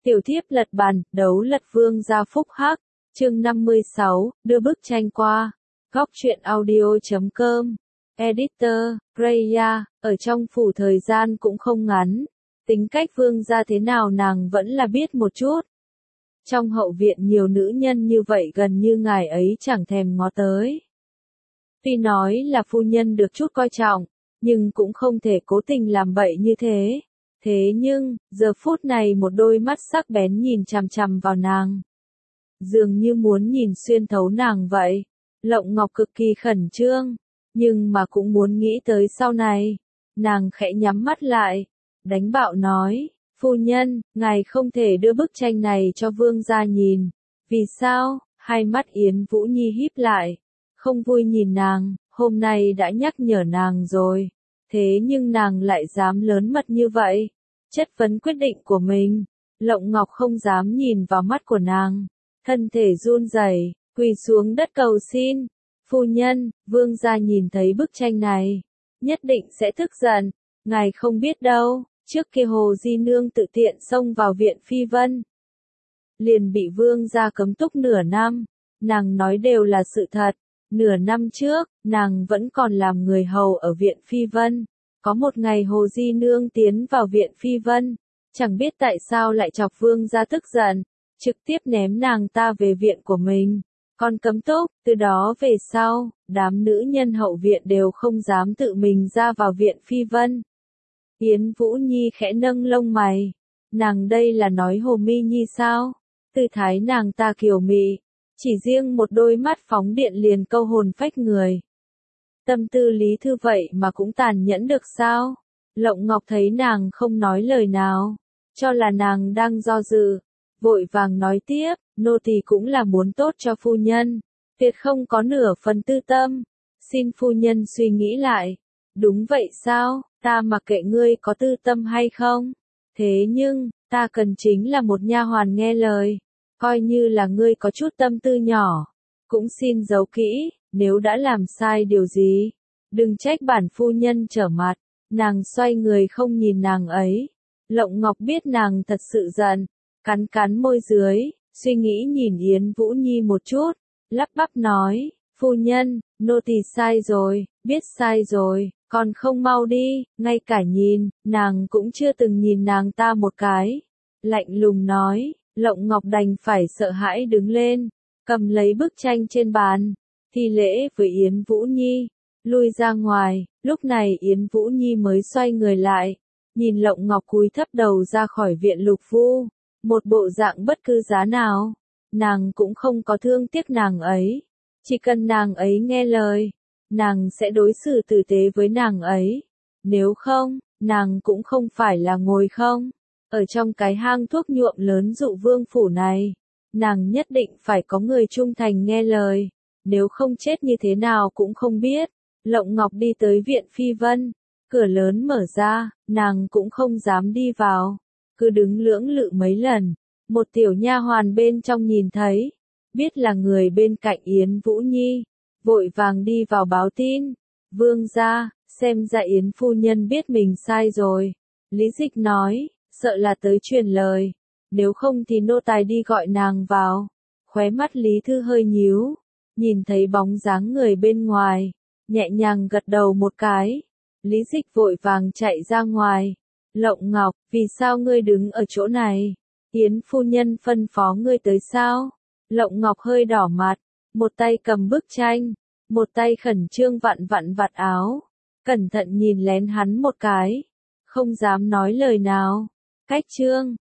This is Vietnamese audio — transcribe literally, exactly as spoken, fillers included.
Tiểu thiếp lật bàn, đấu lật vương gia phúc hắc, chương năm mươi sáu, đưa bức tranh qua. Góc truyện audio chấm com. Editor, Freya, ở trong phủ thời gian cũng không ngắn. Tính cách vương gia thế nào nàng vẫn là biết một chút. Trong hậu viện nhiều nữ nhân như vậy gần như ngài ấy chẳng thèm ngó tới. Tuy nói là phu nhân được chút coi trọng, nhưng cũng không thể cố tình làm bậy như thế. Thế nhưng, giờ phút này một đôi mắt sắc bén nhìn chằm chằm vào nàng. Dường như muốn nhìn xuyên thấu nàng vậy. Lộng Ngọc cực kỳ khẩn trương, nhưng mà cũng muốn nghĩ tới sau này. Nàng khẽ nhắm mắt lại, đánh bạo nói, phu nhân, ngài không thể đưa bức tranh này cho vương gia nhìn. Vì sao? Hai mắt Yến Vũ Nhi híp lại, không vui nhìn nàng, hôm nay đã nhắc nhở nàng rồi. Thế nhưng nàng lại dám lớn mật như vậy, chất vấn quyết định của mình. Lộng Ngọc không dám nhìn vào mắt của nàng, thân thể run rẩy, quỳ xuống đất cầu xin. Phu nhân, vương gia nhìn thấy bức tranh này, nhất định sẽ tức giận, ngài không biết đâu, trước kia Hồ Di Nương tự tiện xông vào viện Phi Vân. Liền bị vương gia cấm túc nửa năm, nàng nói đều là sự thật. Nửa năm trước, nàng vẫn còn làm người hầu ở viện Phi Vân. Có một ngày Hồ Di Nương tiến vào viện Phi Vân, chẳng biết tại sao lại chọc vương gia tức giận, trực tiếp ném nàng ta về viện của mình. Còn cấm túc, từ đó về sau, đám nữ nhân hậu viện đều không dám tự mình ra vào viện Phi Vân. Yến Vũ Nhi khẽ nâng lông mày, nàng đây là nói Hồ Mi Nhi sao? Tư thái nàng ta kiều mị, chỉ riêng một đôi mắt phóng điện liền câu hồn phách người. Tâm tư Lý Thư vậy mà cũng tàn nhẫn được sao? Lộng Ngọc thấy nàng không nói lời nào, cho là nàng đang do dự, vội vàng nói tiếp, nô tỳ cũng là muốn tốt cho phu nhân, tuyệt không có nửa phần tư tâm, xin phu nhân suy nghĩ lại. Đúng vậy sao, ta mặc kệ ngươi có tư tâm hay không, thế nhưng, ta cần chính là một nha hoàn nghe lời, coi như là ngươi có chút tâm tư nhỏ, cũng xin giấu kỹ. Nếu đã làm sai điều gì, đừng trách bản phu nhân trở mặt. Nàng xoay người không nhìn nàng ấy. Lộng Ngọc biết nàng thật sự giận, cắn cắn môi dưới, suy nghĩ nhìn Yến Vũ Nhi một chút, lắp bắp nói, phu nhân, nô tỳ sai rồi, biết sai rồi, còn không mau đi, ngay cả nhìn, nàng cũng chưa từng nhìn nàng ta một cái. Lạnh lùng nói, Lộng Ngọc đành phải sợ hãi đứng lên, cầm lấy bức tranh trên bàn. Thi lễ với Yến Vũ Nhi, lui ra ngoài. Lúc này Yến Vũ Nhi mới xoay người lại, nhìn Lộng Ngọc cúi thấp đầu ra khỏi viện Lục Vu, một bộ dạng bất cứ giá nào. Nàng cũng không có thương tiếc nàng ấy, chỉ cần nàng ấy nghe lời, nàng sẽ đối xử tử tế với nàng ấy. Nếu không, nàng cũng không phải là ngồi không, ở trong cái hang thuốc nhuộm lớn Dụ Vương phủ này, nàng nhất định phải có người trung thành nghe lời. Nếu không chết như thế nào cũng không biết. Lộng Ngọc đi tới viện Phi Vân, cửa lớn mở ra, nàng cũng không dám đi vào, cứ đứng lưỡng lự mấy lần. Một tiểu nha hoàn bên trong nhìn thấy, biết là người bên cạnh Yến Vũ Nhi, vội vàng đi vào báo tin. Vương gia, xem ra Yến phu nhân biết mình sai rồi. Lý Dịch nói, sợ là tới truyền lời, nếu không thì nô tài đi gọi nàng vào. Khóe mắt Lý Thư hơi nhíu, nhìn thấy bóng dáng người bên ngoài, nhẹ nhàng gật đầu một cái. Lý Dịch vội vàng chạy ra ngoài. Lộng Ngọc, vì sao ngươi đứng ở chỗ này? Yến phu nhân phân phó ngươi tới sao? Lộng Ngọc hơi đỏ mặt, một tay cầm bức tranh, một tay khẩn trương vặn vặn vạt áo, cẩn thận nhìn lén hắn một cái, không dám nói lời nào. Cách chương